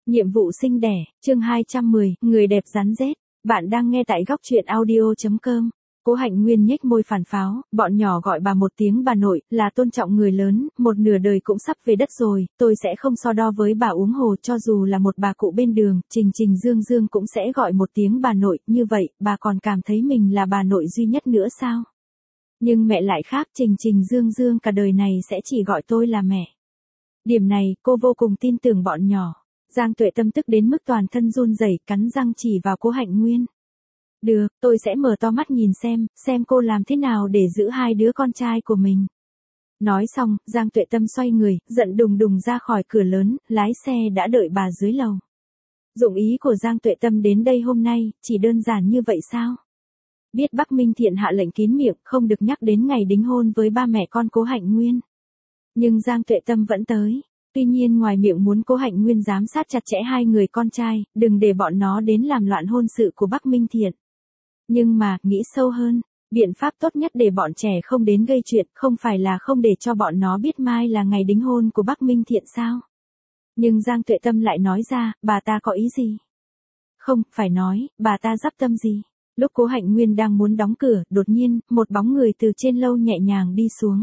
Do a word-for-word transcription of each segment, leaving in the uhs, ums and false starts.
Nhiệm vụ sinh đẻ, chương hai trăm mười, người đẹp rắn rết. Bạn đang nghe tại góc truyện audio chấm com. Cố Hạnh Nguyên nhếch môi phản pháo, bọn nhỏ gọi bà một tiếng bà nội, là tôn trọng người lớn, một nửa đời cũng sắp về đất rồi, tôi sẽ không so đo với bà uống hồ cho dù là một bà cụ bên đường, Trình Trình Dương Dương cũng sẽ gọi một tiếng bà nội, như vậy, bà còn cảm thấy mình là bà nội duy nhất nữa sao? Nhưng mẹ lại khác, Trình Trình Dương Dương cả đời này sẽ chỉ gọi tôi là mẹ. Điểm này, cô vô cùng tin tưởng bọn nhỏ. Giang Tuệ Tâm tức đến mức toàn thân run rẩy, cắn răng chỉ vào Cố Hạnh Nguyên. Được, tôi sẽ mở to mắt nhìn xem, xem cô làm thế nào để giữ hai đứa con trai của mình. Nói xong, Giang Tuệ Tâm xoay người, giận đùng đùng ra khỏi cửa lớn, lái xe đã đợi bà dưới lầu. Dụng ý của Giang Tuệ Tâm đến đây hôm nay, chỉ đơn giản như vậy sao? Biết Bắc Minh Thiện hạ lệnh kín miệng, không được nhắc đến ngày đính hôn với ba mẹ con Cố Hạnh Nguyên. Nhưng Giang Tuệ Tâm vẫn tới. Tuy nhiên ngoài miệng muốn Cố Hạnh Nguyên giám sát chặt chẽ hai người con trai, đừng để bọn nó đến làm loạn hôn sự của Bắc Minh Thiện. Nhưng mà, nghĩ sâu hơn, biện pháp tốt nhất để bọn trẻ không đến gây chuyện không phải là không để cho bọn nó biết mai là ngày đính hôn của Bắc Minh Thiện sao? Nhưng Giang Tuệ Tâm lại nói ra, bà ta có ý gì? Không, phải nói, bà ta dắp tâm gì? Lúc Cố Hạnh Nguyên đang muốn đóng cửa, đột nhiên, một bóng người từ trên lâu nhẹ nhàng đi xuống.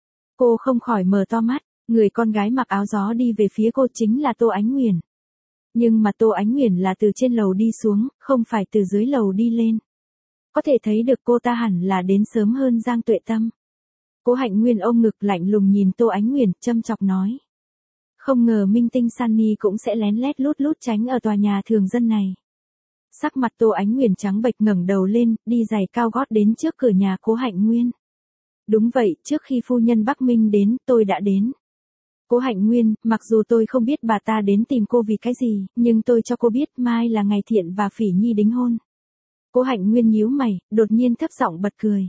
Cô không khỏi mở to mắt. Người con gái mặc áo gió đi về phía cô chính là Tô Ánh Nguyền. Nhưng mà Tô Ánh Nguyền là từ trên lầu đi xuống, không phải từ dưới lầu đi lên. Có thể thấy được cô ta hẳn là đến sớm hơn Giang Tuệ Tâm. Cố Hạnh Nguyên ôm ngực lạnh lùng nhìn Tô Ánh Nguyền, châm chọc nói. Không ngờ minh tinh Sunny cũng sẽ lén lét lút lút tránh ở tòa nhà thường dân này. Sắc mặt Tô Ánh Nguyền trắng bệch ngẩng đầu lên, đi giày cao gót đến trước cửa nhà Cố Hạnh Nguyên. Đúng vậy, trước khi phu nhân Bắc Minh đến, tôi đã đến. Cố Hạnh Nguyên, mặc dù tôi không biết bà ta đến tìm cô vì cái gì, nhưng tôi cho cô biết mai là ngày Thiện và Phỉ Nhi đính hôn. Cố Hạnh Nguyên nhíu mày, đột nhiên thấp giọng bật cười.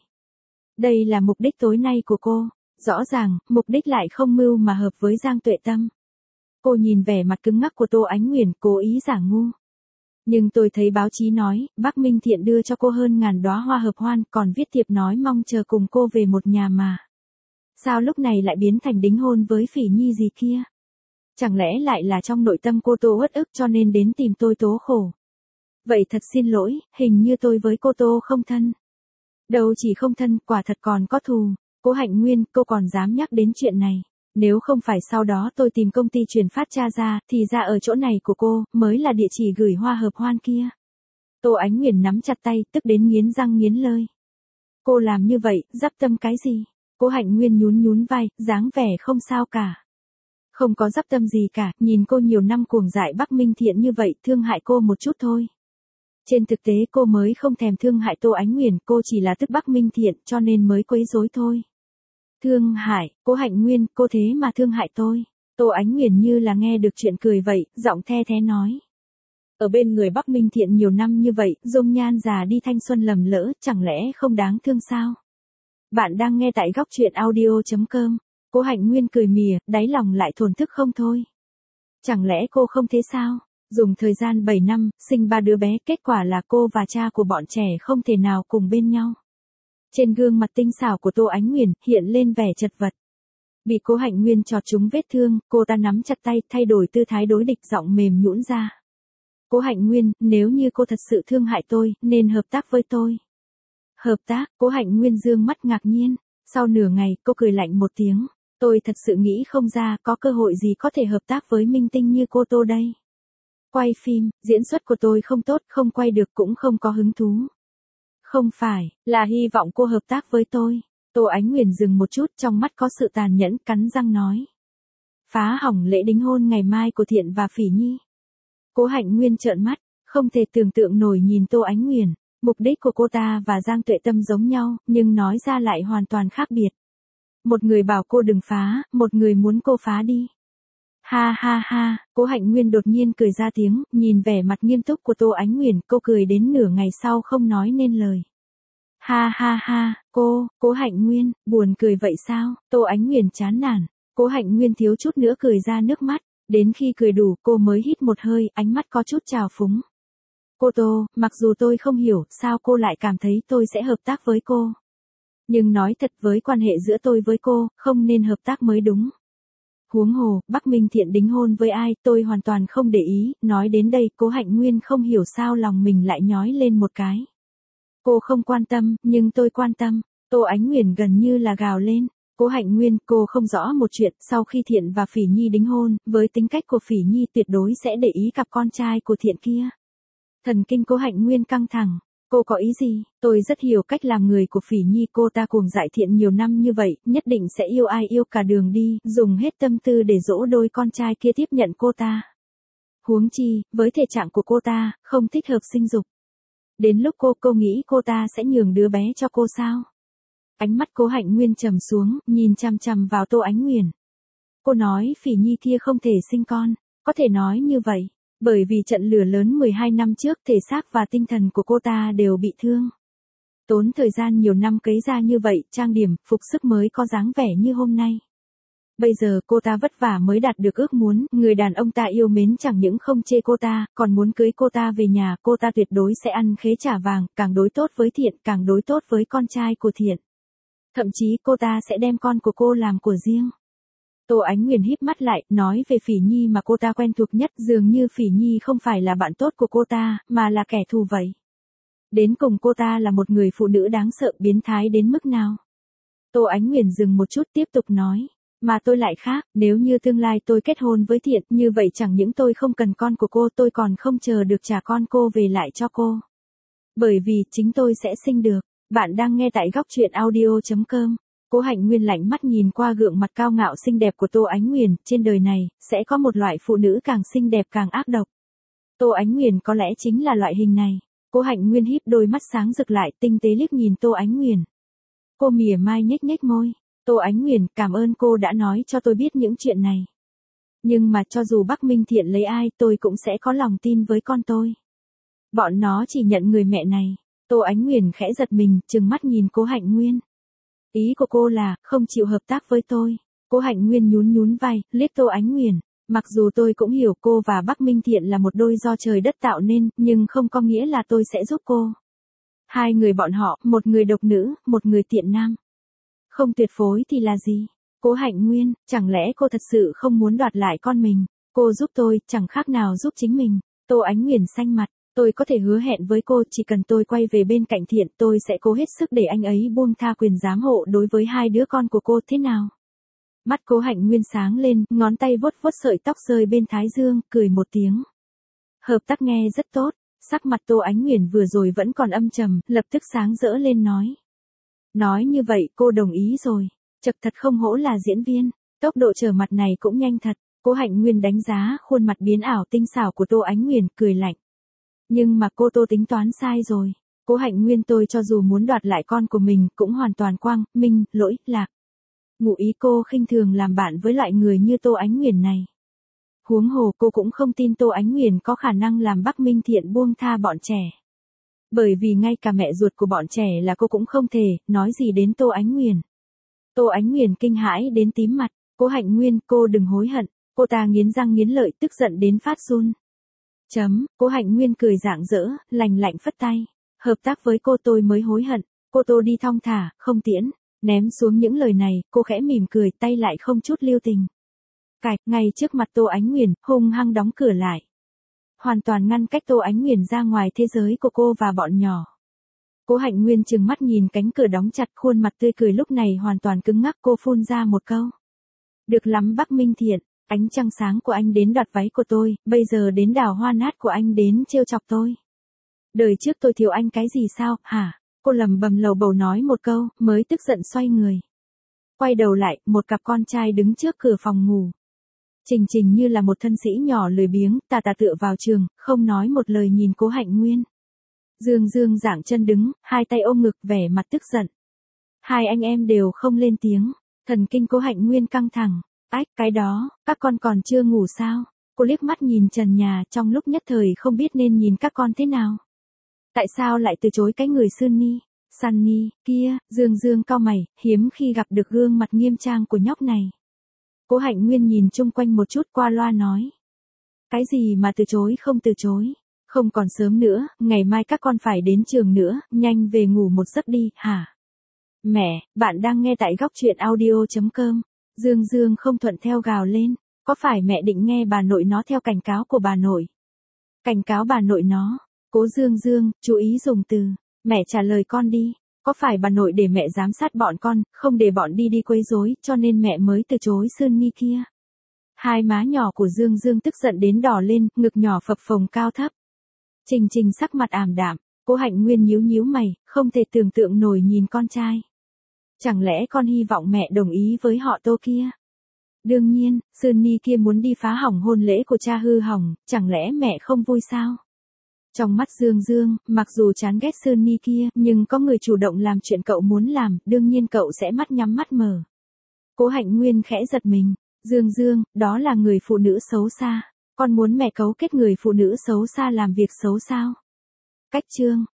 Đây là mục đích tối nay của cô. Rõ ràng, mục đích lại không mưu mà hợp với Giang Tuệ Tâm. Cô nhìn vẻ mặt cứng ngắc của Tô Ánh Nguyền, cố ý giả ngu. Nhưng tôi thấy báo chí nói, Bắc Minh Thiện đưa cho cô hơn ngàn đóa hoa hợp hoan, còn viết thiệp nói mong chờ cùng cô về một nhà mà. Sao lúc này lại biến thành đính hôn với Phỉ Nhi gì kia? Chẳng lẽ lại là trong nội tâm cô Tô uất ức cho nên đến tìm tôi tố khổ? Vậy thật xin lỗi, hình như tôi với cô Tô không thân. Đâu chỉ không thân, quả thật còn có thù. Cố Hạnh Nguyên, cô còn dám nhắc đến chuyện này. Nếu không phải sau đó tôi tìm công ty truyền phát tra ra, thì ra ở chỗ này của cô, mới là địa chỉ gửi hoa hợp hoan kia. Tô Ánh Nguyền nắm chặt tay, tức đến nghiến răng nghiến lợi. Cô làm như vậy, dắp tâm cái gì? Cố Hạnh Nguyên nhún nhún vai, dáng vẻ không sao cả. Không có dắp tâm gì cả, nhìn cô nhiều năm cuồng dại Bắc Minh Thiện như vậy, thương hại cô một chút thôi. Trên thực tế cô mới không thèm thương hại Tô Ánh Nguyền, cô chỉ là tức Bắc Minh Thiện cho nên mới quấy rối thôi. Thương hại, Cố Hạnh Nguyên, cô thế mà thương hại tôi. Tô Ánh Nguyền như là nghe được chuyện cười vậy, giọng the thé nói. Ở bên người Bắc Minh Thiện nhiều năm như vậy, dung nhan già đi thanh xuân lầm lỡ, chẳng lẽ không đáng thương sao? Bạn đang nghe tại góc truyện audio chấm com. Cố Hạnh Nguyên cười mỉa, đáy lòng lại thổn thức không thôi. Chẳng lẽ cô không thế sao? Dùng thời gian bảy năm, sinh ba đứa bé, kết quả là cô và cha của bọn trẻ không thể nào cùng bên nhau. Trên gương mặt tinh xảo của Tô Ánh Nguyền hiện lên vẻ chật vật. Bị Cố Hạnh Nguyên chọt trúng vết thương, cô ta nắm chặt tay, thay đổi tư thái đối địch, giọng mềm nhũn ra. Cố Hạnh Nguyên, nếu như cô thật sự thương hại tôi, nên hợp tác với tôi. Hợp tác, Cố Hạnh Nguyên dương mắt ngạc nhiên. Sau nửa ngày, cô cười lạnh một tiếng. Tôi thật sự nghĩ không ra có cơ hội gì có thể hợp tác với minh tinh như cô Tô đây. Quay phim, diễn xuất của tôi không tốt, không quay được cũng không có hứng thú. Không phải, là hy vọng cô hợp tác với tôi. Tô Ánh Nguyền dừng một chút, trong mắt có sự tàn nhẫn, cắn răng nói. Phá hỏng lễ đính hôn ngày mai của Thiện và Phỉ Nhi. Cố Hạnh Nguyên trợn mắt, không thể tưởng tượng nổi nhìn Tô Ánh Nguyền. Mục đích của cô ta và Giang Tuệ Tâm giống nhau, nhưng nói ra lại hoàn toàn khác biệt. Một người bảo cô đừng phá, một người muốn cô phá đi. Ha ha ha, Cố Hạnh Nguyên đột nhiên cười ra tiếng, nhìn vẻ mặt nghiêm túc của Tô Ánh Nguyền, cô cười đến nửa ngày sau không nói nên lời. Ha ha ha, cô, Cố Hạnh Nguyên, buồn cười vậy sao? Tô Ánh Nguyền chán nản. Cố Hạnh Nguyên thiếu chút nữa cười ra nước mắt, đến khi cười đủ cô mới hít một hơi, ánh mắt có chút trào phúng. Cô Tô, mặc dù tôi không hiểu sao cô lại cảm thấy tôi sẽ hợp tác với cô. Nhưng nói thật với quan hệ giữa tôi với cô, không nên hợp tác mới đúng. Huống hồ, Bắc Minh Thiện đính hôn với ai, tôi hoàn toàn không để ý, nói đến đây, Cố Hạnh Nguyên không hiểu sao lòng mình lại nhói lên một cái. Cô không quan tâm, nhưng tôi quan tâm. Tô Ánh Nguyễn gần như là gào lên. Cố Hạnh Nguyên, cô không rõ một chuyện, sau khi Thiện và Phỉ Nhi đính hôn, với tính cách của Phỉ Nhi tuyệt đối sẽ để ý cặp con trai của Thiện kia. Thần kinh Cố Hạnh Nguyên căng thẳng. Cô có ý gì? Tôi rất hiểu cách làm người của Phỉ Nhi, cô ta cuồng dại Thiện nhiều năm như vậy, nhất định sẽ yêu ai yêu cả đường đi, dùng hết tâm tư để dỗ đôi con trai kia tiếp nhận cô ta. Huống chi, với thể trạng của cô ta, không thích hợp sinh dục. Đến lúc cô, cô nghĩ cô ta sẽ nhường đứa bé cho cô sao? Ánh mắt Cố Hạnh Nguyên trầm xuống, nhìn chằm chằm vào Tô Ánh Nguyễn. Cô nói Phỉ Nhi kia không thể sinh con, có thể nói như vậy, bởi vì trận lửa lớn mười hai năm trước thể xác và tinh thần của cô ta đều bị thương. Tốn thời gian nhiều năm cấy ra như vậy, trang điểm, phục sức mới có dáng vẻ như hôm nay. Bây giờ cô ta vất vả mới đạt được ước muốn, người đàn ông ta yêu mến chẳng những không chê cô ta, còn muốn cưới cô ta về nhà, cô ta tuyệt đối sẽ ăn khế trả vàng, càng đối tốt với Thiện, càng đối tốt với con trai của Thiện. Thậm chí cô ta sẽ đem con của cô làm của riêng. Tô Ánh Nguyễn híp mắt lại, nói về Phỉ Nhi mà cô ta quen thuộc nhất, dường như Phỉ Nhi không phải là bạn tốt của cô ta, mà là kẻ thù vậy. Đến cùng cô ta là một người phụ nữ đáng sợ, biến thái đến mức nào? Tô Ánh Nguyễn dừng một chút tiếp tục nói. Mà tôi lại khác, nếu như tương lai tôi kết hôn với Thiện, như vậy chẳng những tôi không cần con của cô, tôi còn không chờ được trả con cô về lại cho cô. Bởi vì, chính tôi sẽ sinh được. Bạn đang nghe tại góc truyện audio chấm com. Cố Hạnh Nguyên lạnh mắt nhìn qua gương mặt cao ngạo xinh đẹp của Tô Ánh Nguyễn, trên đời này, sẽ có một loại phụ nữ càng xinh đẹp càng ác độc. Tô Ánh Nguyễn có lẽ chính là loại hình này. Cố Hạnh Nguyên híp đôi mắt sáng rực lại, tinh tế liếc nhìn Tô Ánh Nguyễn. Cô mỉa mai nhếch nhếch môi. Tô Ánh Nguyễn, cảm ơn cô đã nói cho tôi biết những chuyện này. Nhưng mà cho dù Bắc Minh Thiện lấy ai, tôi cũng sẽ có lòng tin với con tôi. Bọn nó chỉ nhận người mẹ này. Tô Ánh Nguyễn khẽ giật mình, trừng mắt nhìn Cố Hạnh Nguyên. Ý của cô là, không chịu hợp tác với tôi. Cố Hạnh Nguyên nhún nhún vai, liếc Tô Ánh Nguyễn. Mặc dù tôi cũng hiểu cô và Bắc Minh Thiện là một đôi do trời đất tạo nên, nhưng không có nghĩa là tôi sẽ giúp cô. Hai người bọn họ, một người độc nữ, một người tiện nam. Không tuyệt phối thì là gì? Cố Hạnh Nguyên, chẳng lẽ cô thật sự không muốn đoạt lại con mình? Cô giúp tôi, chẳng khác nào giúp chính mình. Tô Ánh Nguyễn xanh mặt, tôi có thể hứa hẹn với cô, chỉ cần tôi quay về bên cạnh Thiện, tôi sẽ cố hết sức để anh ấy buông tha quyền giám hộ đối với hai đứa con của cô, thế nào? Mắt Cố Hạnh Nguyên sáng lên, ngón tay vuốt vuốt sợi tóc rơi bên thái dương, cười một tiếng. Hợp tác nghe rất tốt. Sắc mặt Tô Ánh Nguyễn vừa rồi vẫn còn âm trầm, lập tức sáng rỡ lên nói. Nói như vậy cô đồng ý rồi. Chật, thật không hổ là diễn viên. Tốc độ trở mặt này cũng nhanh thật. Cố Hạnh Nguyên đánh giá khuôn mặt biến ảo tinh xảo của Tô Ánh Nguyễn, cười lạnh. Nhưng mà cô Tô tính toán sai rồi. Cố Hạnh Nguyên, tôi cho dù muốn đoạt lại con của mình cũng hoàn toàn quang minh, lỗi lạc. Ngụ ý cô khinh thường làm bạn với loại người như Tô Ánh Nguyễn này. Huống hồ cô cũng không tin Tô Ánh Nguyễn có khả năng làm Bắc Minh Thiện buông tha bọn trẻ. Bởi vì ngay cả mẹ ruột của bọn trẻ là cô cũng không thể, nói gì đến Tô Ánh Nguyễn. Tô Ánh Nguyễn kinh hãi đến tím mặt. Cố Hạnh Nguyên, cô đừng hối hận. Cô ta nghiến răng nghiến lợi, tức giận đến phát run. Chấm, Cố Hạnh Nguyên cười rạng rỡ, lành lạnh phất tay. Hợp tác với cô tôi mới hối hận. Cô Tô đi thong thả, không tiễn. Ném xuống những lời này, cô khẽ mỉm cười, tay lại không chút lưu tình. Cạch, ngay trước mặt Tô Ánh Nguyễn, hung hăng đóng cửa lại. Hoàn toàn ngăn cách Tô Ánh Nguyễn ra ngoài thế giới của cô và bọn nhỏ. Cố Hạnh Nguyên trừng mắt nhìn cánh cửa đóng chặt, khuôn mặt tươi cười lúc này hoàn toàn cứng ngắc, cô phun ra một câu. Được lắm Bắc Minh Thiện, ánh trăng sáng của anh đến đoạt váy của tôi, bây giờ đến đào hoa nát của anh đến trêu chọc tôi. Đời trước tôi thiếu anh cái gì sao, hả? Cô lầm bầm lầu bầu nói một câu, mới tức giận xoay người. Quay đầu lại, một cặp con trai đứng trước cửa phòng ngủ. Trình Trình như là một thân sĩ nhỏ lười biếng, tà tà tựa vào giường, không nói một lời nhìn Cố Hạnh Nguyên. Dương Dương giảng chân đứng, hai tay ôm ngực, vẻ mặt tức giận. Hai anh em đều không lên tiếng, thần kinh Cố Hạnh Nguyên căng thẳng. Ách, cái đó, các con còn chưa ngủ sao? Cô liếc mắt nhìn trần nhà, trong lúc nhất thời không biết nên nhìn các con thế nào. Tại sao lại từ chối cái người Sunny, Sunny, kia? Dương Dương cau mày, hiếm khi gặp được gương mặt nghiêm trang của nhóc này. Cố Hạnh Nguyên nhìn chung quanh một chút, qua loa nói. Cái gì mà từ chối không từ chối? Không còn sớm nữa, ngày mai các con phải đến trường nữa, nhanh về ngủ một giấc đi, hả? Mẹ, bạn đang nghe tại góc truyện audio chấm com. Dương Dương không thuận theo gào lên, có phải mẹ định nghe bà nội nó theo cảnh cáo của bà nội? Cảnh cáo bà nội nó, Cố Dương Dương, chú ý dùng từ, mẹ trả lời con đi, có phải bà nội để mẹ giám sát bọn con, không để bọn đi đi quấy rối, cho nên mẹ mới từ chối Sơn Ni kia? Hai má nhỏ của Dương Dương tức giận đến đỏ lên, ngực nhỏ phập phồng cao thấp. Trình Trình sắc mặt ảm đạm, Cố Hạnh Nguyên nhíu nhíu mày, không thể tưởng tượng nổi nhìn con trai. Chẳng lẽ con hy vọng mẹ đồng ý với họ Tô kia? Đương nhiên, Sơn Ni kia muốn đi phá hỏng hôn lễ của cha hư hỏng, chẳng lẽ mẹ không vui sao? Trong mắt Dương Dương, mặc dù chán ghét Sơn Ni kia, nhưng có người chủ động làm chuyện cậu muốn làm, đương nhiên cậu sẽ mắt nhắm mắt mở. Cố Hạnh Nguyên khẽ giật mình, Dương Dương, đó là người phụ nữ xấu xa, con muốn mẹ cấu kết người phụ nữ xấu xa làm việc xấu sao? Cách chương